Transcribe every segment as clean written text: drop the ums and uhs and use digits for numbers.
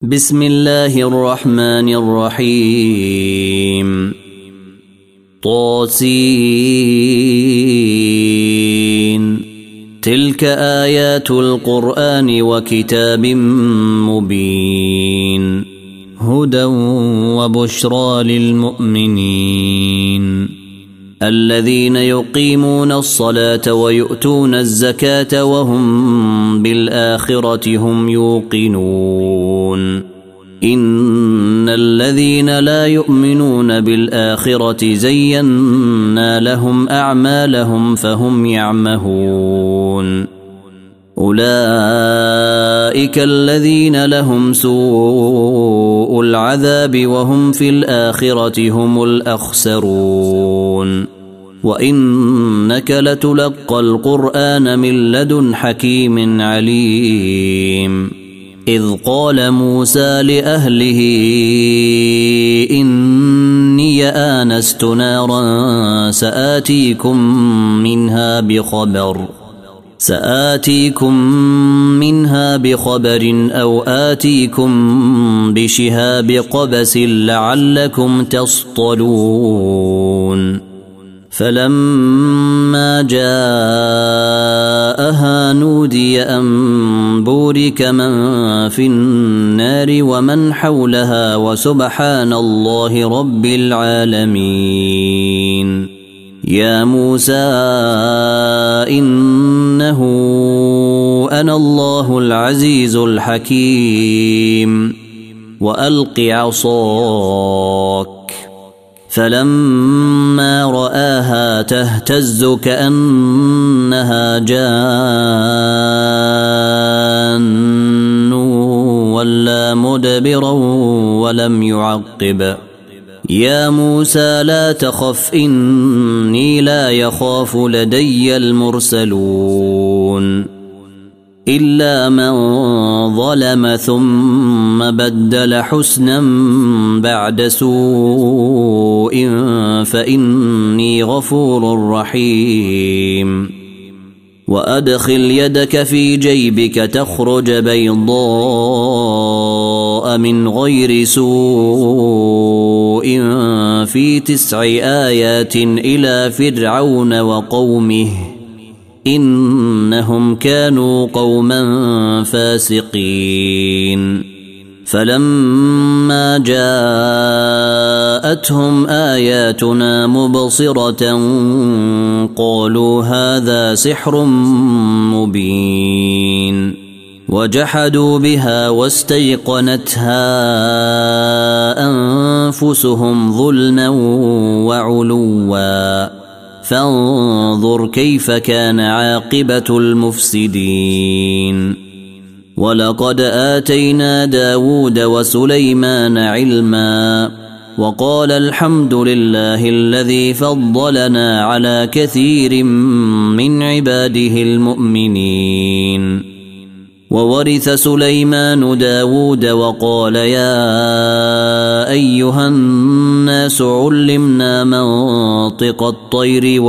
بسم الله الرحمن الرحيم. طاسين. تلك آيات القرآن وكتاب مبين، هدى وبشرى للمؤمنين الذين يقيمون الصلاة ويؤتون الزكاة وهم بالآخرة هم يوقنون. إن الذين لا يؤمنون بالآخرة زينا لهم أعمالهم فهم يعمهون. أولئك الذين لهم سوء العذاب وهم في الآخرة هم الأخسرون. وإنك لتلقى القرآن من لدن حكيم عليم. إذ قال موسى لأهله إني آنست نارا سآتيكم منها بخبر أو آتيكم بشهاب قبس لعلكم تصطلون. فلما جاءها نودي أن بورك من في النار ومن حولها وسبحان الله رب العالمين. يا موسى إنه أنا الله العزيز الحكيم وألق عصاك. فلما رآها تهتز كأنها جان ولا مدبرا ولم يعقب. يا موسى لا تخف إني لا يخاف لدي المرسلون. إلا من ظلم ثم بدل حسنا بعد سوء فإني غفور رحيم. وأدخل يدك في جيبك تخرج بيضاء من غير سوء في 9 آيات إلى فرعون وقومه إنهم كانوا قوما فاسقين. فلما جاءتهم آياتنا مبصرة قالوا هذا سحر مبين، وجحدوا بها واستيقنتها أنفسهم ظلما وعلوا. فانظر كيف كان عاقبة المفسدين. ولقد آتينا داود وسليمان علما وقال الحمد لله الذي فضلنا على كثير من عباده المؤمنين. وورث سليمان داود وقال يا أيها الناس علمنا منطق الطير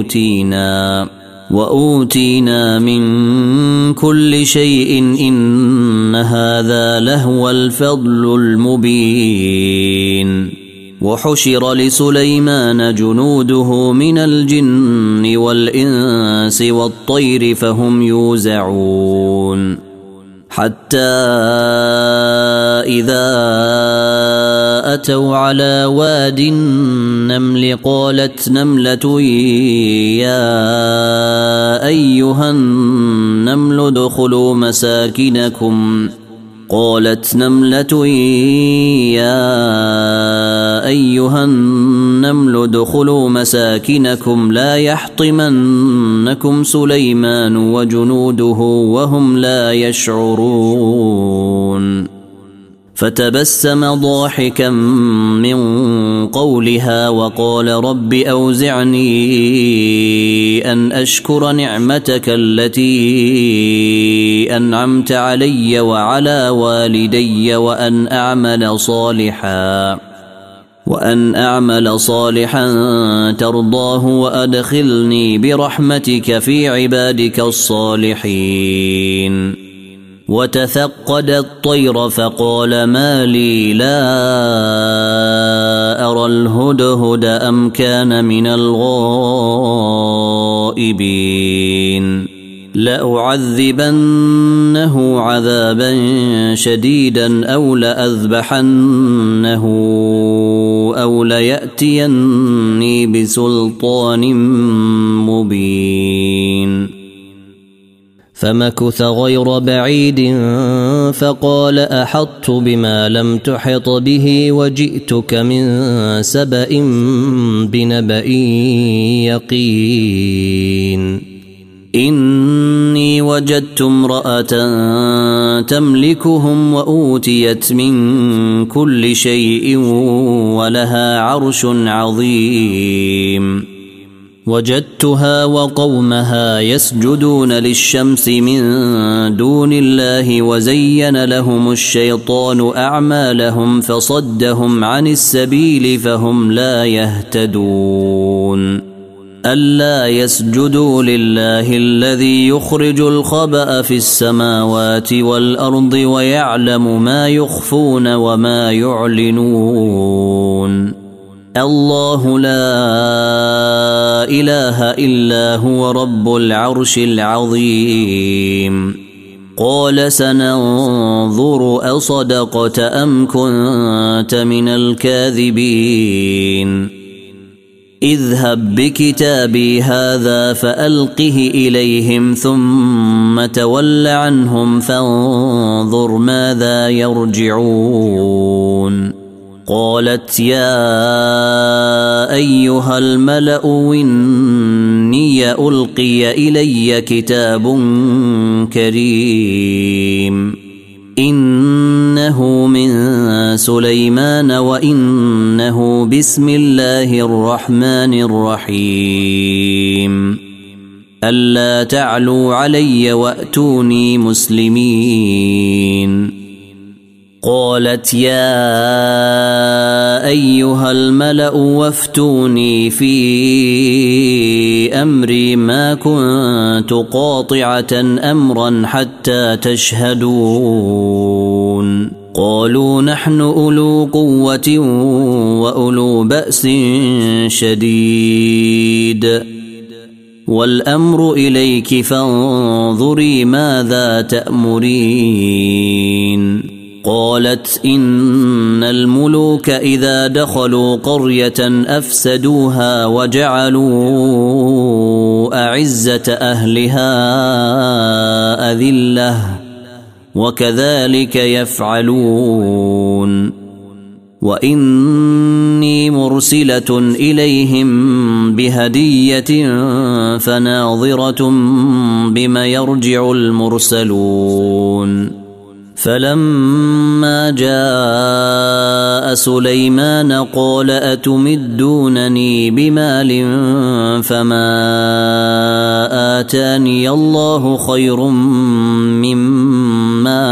وأوتينا من كل شيء إن هذا لهو الفضل المبين. وحشر لسليمان جنوده من الجن والإنس والطير فهم يوزعون. حتى إذا أتوا على واد النمل قالت نملة يا أيها النمل ادخلوا مساكنكم لا يحطمنكم سليمان وجنوده وهم لا يشعرون. فتبسم ضاحكا من قولها وقال رب أوزعني أن أشكر نعمتك التي أنعمت علي وعلى والدي وأن أعمل صالحا ترضاه وأدخلني برحمتك في عبادك الصالحين. وتفقد الطير فقال ما لي لا أرى الهدهد أم كان من الغائبين لأعذبنه عذابا شديدا أو لأذبحنه أو ليأتيني بسلطان مبين فمكث غير بعيد فقال أحطت بما لم تحط به وجئتك من سبأ بنبأ يقين إني وجدت امرأة تملكهم وأوتيت من كل شيء ولها عرش عظيم وجدتها وقومها يسجدون للشمس من دون الله وزين لهم الشيطان أعمالهم فصدهم عن السبيل فهم لا يهتدون ألا يسجدوا لله الذي يخرج الخبأ في السماوات والأرض ويعلم ما يخفون وما يعلنون الله لا إله إلا هو رب العرش العظيم قال سننظر أصدقت أم كنت من الكاذبين اذهب بكتابي هذا فألقه إليهم ثم تول عنهم فانظر ماذا يرجعون قالت يا أيها الملأ إني ألقي إلي كتاب كريم إنه من سليمان وإنه بسم الله الرحمن الرحيم ألا تعلوا علي وأتوني مسلمين قالت يا أيها الملأ وافتوني في أمري ما كنت قاطعة أمرا حتى تشهدون قالوا نحن أولو قوة وأولو بأس شديد والأمر إليك فانظري ماذا تأمرين قالت إن الملوك إذا دخلوا قرية أفسدوها وجعلوا أعزة أهلها أذلة وكذلك يفعلون وإني مرسلة إليهم بهدية فناظرة بما يرجع المرسلون فلما جاء سليمان قال أتمدونني بمال فما آتاني الله خير مما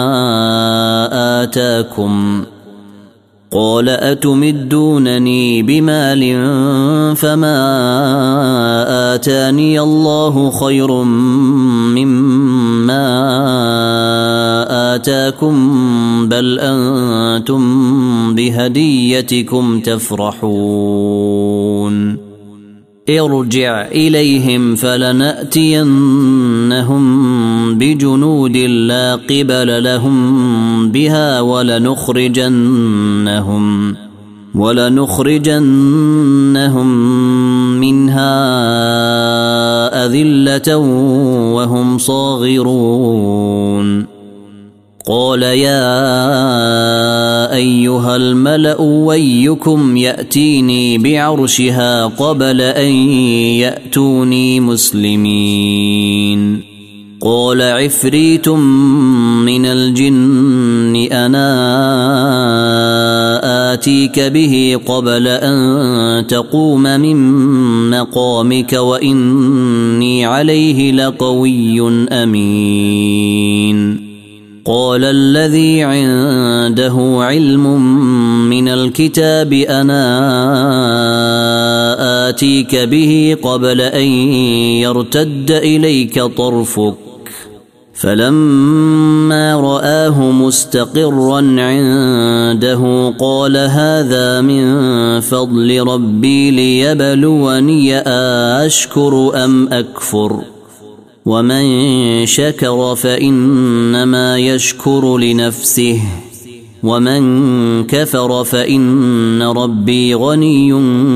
آتاكم قال أتمدونني بمال فما آتاني الله خير مما آتاكم بل أنتم بهديتكم تفرحون ارجع إليهم فلنأتينهم بجنود لا قبل لهم بها ولنخرجنهم منها أذلة وهم صاغرون قال يا أيها الملأ ويكم يأتيني بعرشها قبل أن يأتوني مسلمين قال عفريت من الجن أنا آتيك به قبل أن تقوم من مقامك وإني عليه لقوي أمين قال الذي عنده علم من الكتاب أنا آتيك به قبل أن يرتد إليك طرفك فلما رآه مستقرا عنده قال هذا من فضل ربي ليبلوني أشكر أم أكفر ومن شكر فإنما يشكر لنفسه ومن كفر فإن ربي غني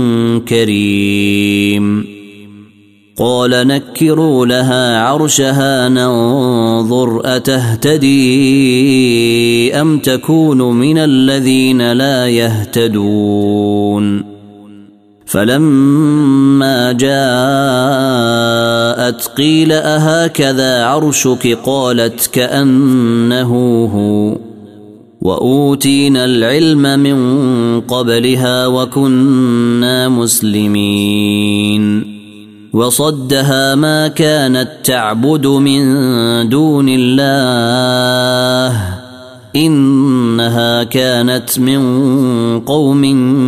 كريم. قال نكروا لها عرشها ننظر أتهتدي أم تكون من الذين لا يهتدون. فلما جاءت قيل أهكذا عرشك قالت كأنه هو وأوتينا العلم من قبلها وكنا مسلمين. وصدها ما كانت تعبد من دون الله إنها كانت من قوم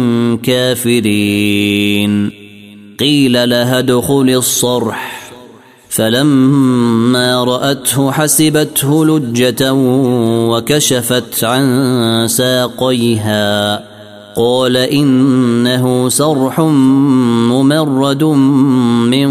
كافرين. قيل لها ادخل الصرح فلما رأته حسبته لجة وكشفت عن ساقيها قال إنه صرح ممرد من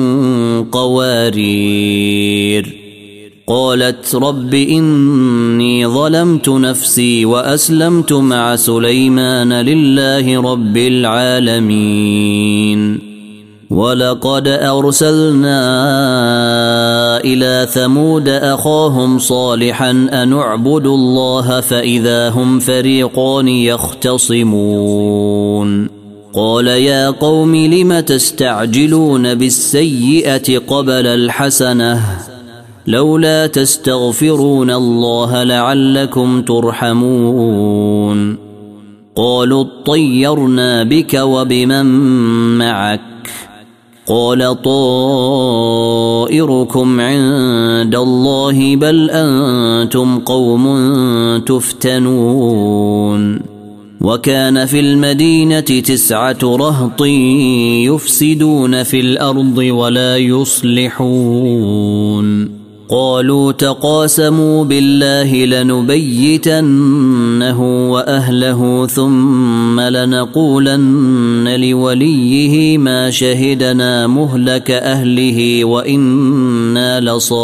قوارير. قالت رب إني ظلمت نفسي وأسلمت مع سليمان لله رب العالمين. ولقد أرسلنا إلى ثمود أخاهم صالحا أن اعبدوا الله فإذا هم فريقان يختصمون. قال يا قوم لم تستعجلون بالسيئة قبل الحسنة لولا تستغفرون الله لعلكم ترحمون. قالوا اطيرنا بك وبمن معك قال طائركم عند الله بل أنتم قوم تفتنون. وكان في المدينة 9 رهط يفسدون في الأرض ولا يصلحون. قالوا تقاسموا بالله لنبيتنه وأهله ثم لنقولن لوليه ما شهدنا مهلك أهله وإنا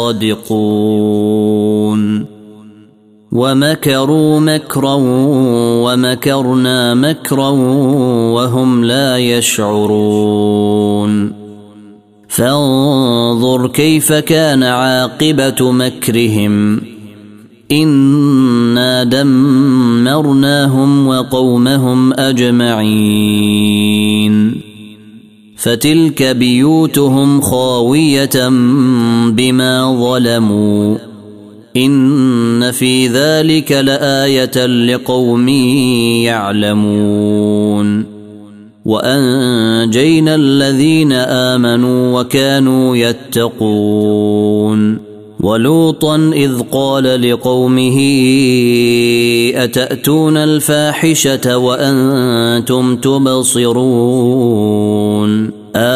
لصادقون. ومكروا مكرا ومكرنا مكرا وهم لا يشعرون. فانظر كيف كان عاقبة مكرهم إنا دمرناهم وقومهم أجمعين. فتلك بيوتهم خاوية بما ظلموا إن في ذلك لآية لقوم يعلمون. وأنجينا الذين آمنوا وكانوا يتقون. ولوطا إذ قال لقومه أتأتون الفاحشة وأنتم تبصرون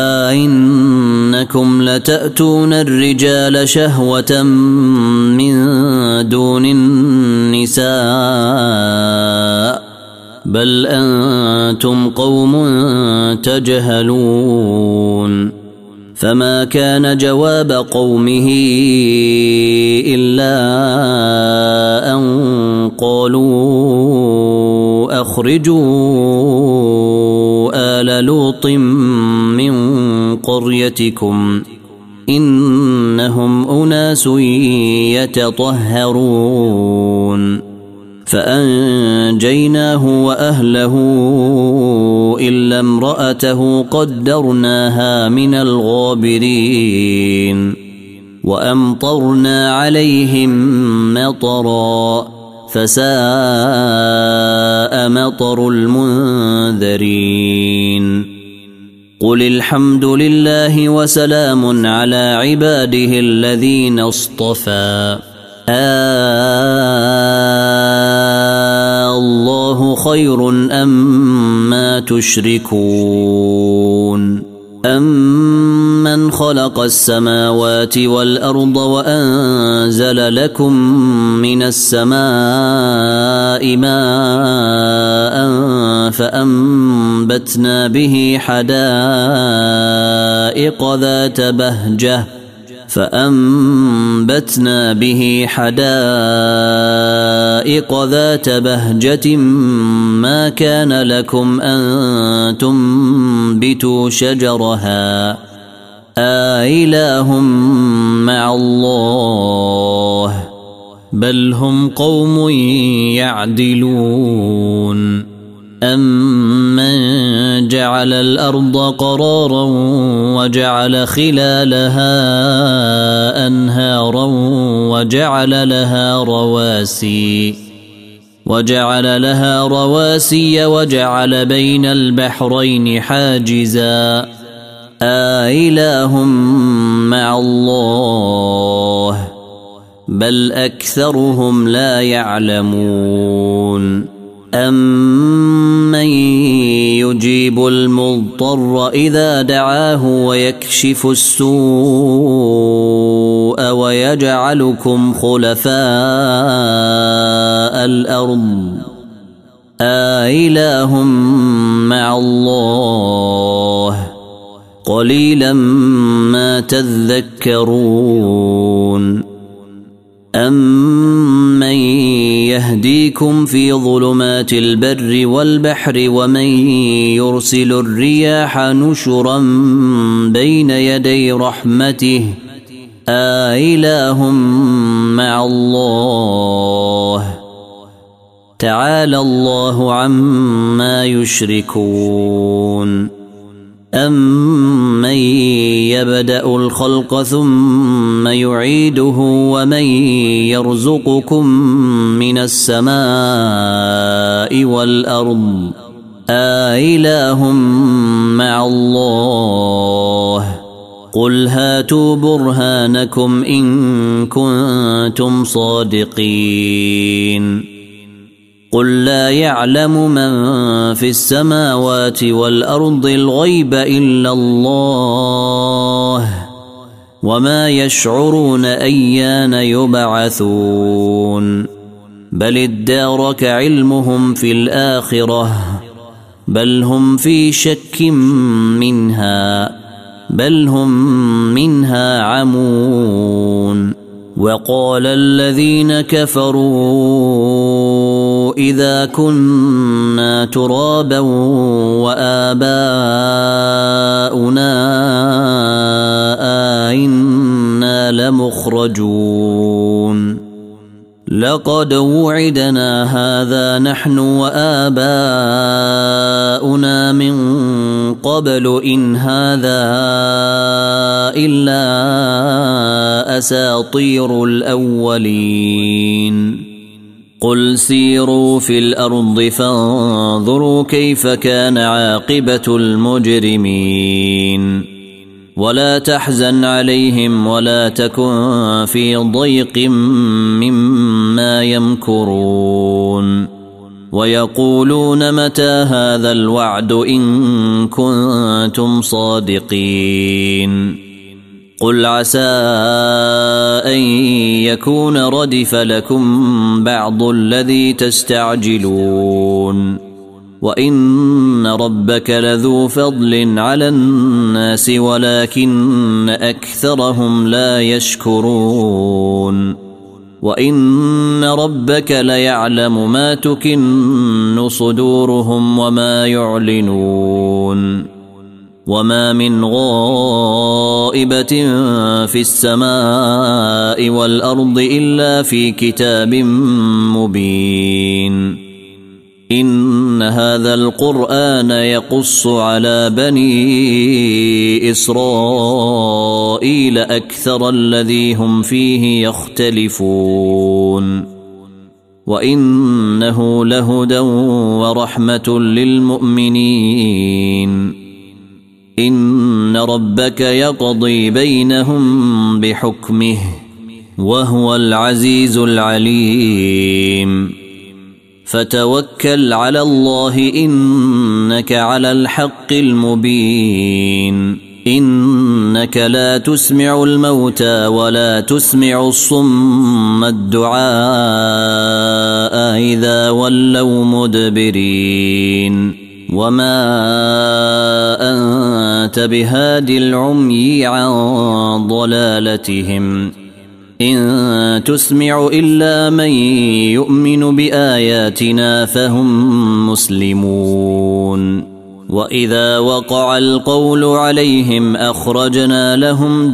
أئنكم لتأتون الرجال شهوة من دون النساء بل أنتم قوم تجهلون. فما كان جواب قومه إلا أن قالوا أخرجوا آل لوط من قريتكم إنهم أناس يتطهرون. فأنجيناه وأهله إلا امرأته قدرناها من الغابرين. وأمطرنا عليهم مطرا فساء مطر المنذرين. قل الحمد لله وسلام على عباده الذين اصطفى الله خير أما تشركون أمن خلق السماوات والأرض وأنزل لكم من السماء ماء فأنبتنا به حدائق ذات بهجة ما كان لكم أن تنبتوا شجرها أإله مع الله بل هم قوم يعدلون أمن جعل الأرض قرارا وجعل خلالها أنهارا وجعل لها رواسي وجعل بين البحرين حاجزا أإله مع الله بل أكثرهم لا يعلمون أمن يجيب المضطر إذا دعاه ويكشف السوء ويجعلكم خلفاء الأرض أإله مع الله قليلا ما تذكرون أمن يهديكم في ظلمات البر والبحر ومن يرسل الرياح نشرا بين يدي رحمته أإله مع الله تعالى الله عما يشركون أمن يبدأ الخلق ثم يعيده ومن يرزقكم من السماء والأرض أإله مع الله قل هاتوا برهانكم إن كنتم صادقين قل لا يعلم من في السماوات والأرض الغيب إلا الله وما يشعرون أيان يبعثون بل ادارك علمهم في الآخرة بل هم في شك منها بل هم منها عمون وقال الذين كفروا إذا كنا ترابا وآباؤنا أئنا لمخرجون لقد وعدنا هذا نحن وآباؤنا من قبل إن هذا إلا أساطير الأولين قل سيروا في الأرض فانظروا كيف كان عاقبة المجرمين ولا تحزن عليهم ولا تكن في ضيق مما يمكرون ويقولون متى هذا الوعد إن كنتم صادقين قل عسى أن يكون ردف لكم بعض الذي تستعجلون وإن ربك لذو فضل على الناس ولكن أكثرهم لا يشكرون وإن ربك ليعلم ما تكن صدورهم وما يعلنون وما من غائبة في السماء والأرض إلا في كتاب مبين إن هذا القرآن يقص على بني إسرائيل أكثر الذي هم فيه يختلفون وإنه لهدى ورحمة للمؤمنين إن ربك يقضي بينهم بحكمه وهو العزيز العليم فتوكل على الله إنك على الحق المبين إنك لا تسمع الموتى ولا تسمع الصم الدعاء إذا ولوا مدبرين وما أنت بهاد العمي عن ضلالتهم إن تسمع إلا من يؤمن بآياتنا فهم مسلمون وإذا وقع القول عليهم أخرجنا لهم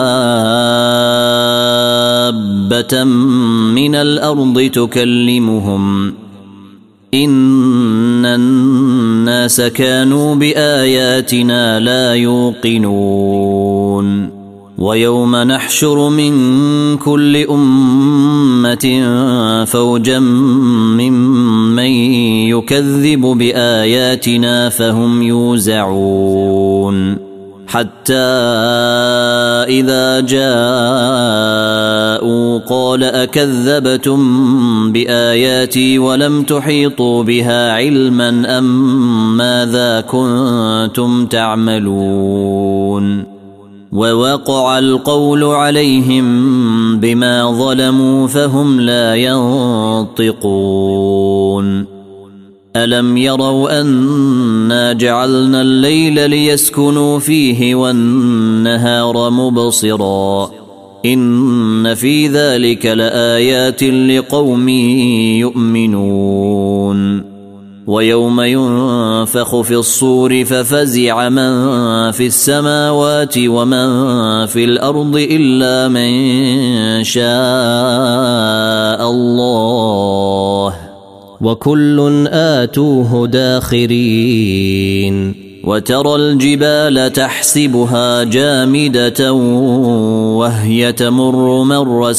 دابة من الأرض تكلمهم إن الناس كانوا بآياتنا لا يوقنون ويوم نحشر من كل أمة فوجا ممن يكذب بآياتنا فهم يوزعون حتى إذا جاءوا قال أكذبتم بآياتي ولم تحيطوا بها علما أم ماذا كنتم تعملون ووقع القول عليهم بما ظلموا فهم لا ينطقون ألم يروا أنا جعلنا الليل ليسكنوا فيه والنهار مبصرا إن في ذلك لآيات لقوم يؤمنون ويوم ينفخ في الصور ففزع من في السماوات ومن في الأرض إلا من شاء الله وكل آتوه داخرين وترى الجبال تحسبها جامدة وهي تمر مر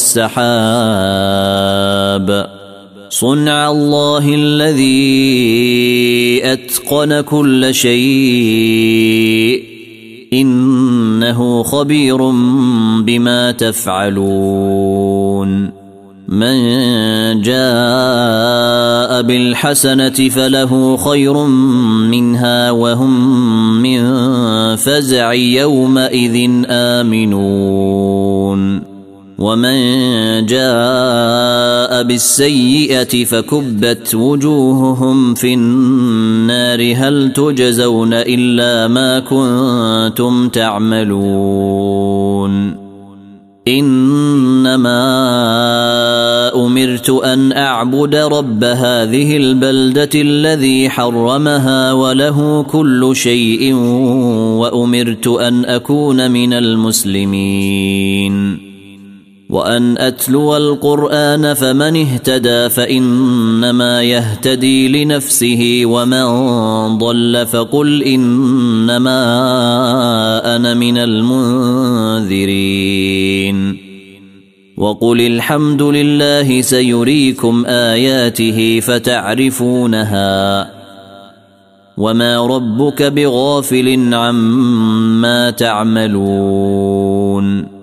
السحاب صنع الله الذي أتقن كل شيء إنه خبير بما تفعلون من جاء بالحسنة فله خير منها وهم من فزع يومئذ آمنون ومن جاء بالسيئة فكبت وجوههم في النار هل تجزون إلا ما كنتم تعملون إنما أمرت أن أعبد رب هذه البلدة الذي حرمها وله كل شيء وأمرت أن أكون من المسلمين وأن أتلو القرآن فمن اهتدى فإنما يهتدي لنفسه ومن ضل فقل إنما أنا من المنذرين وقل الحمد لله سيريكم آياته فتعرفونها وما ربك بغافل عما تعملون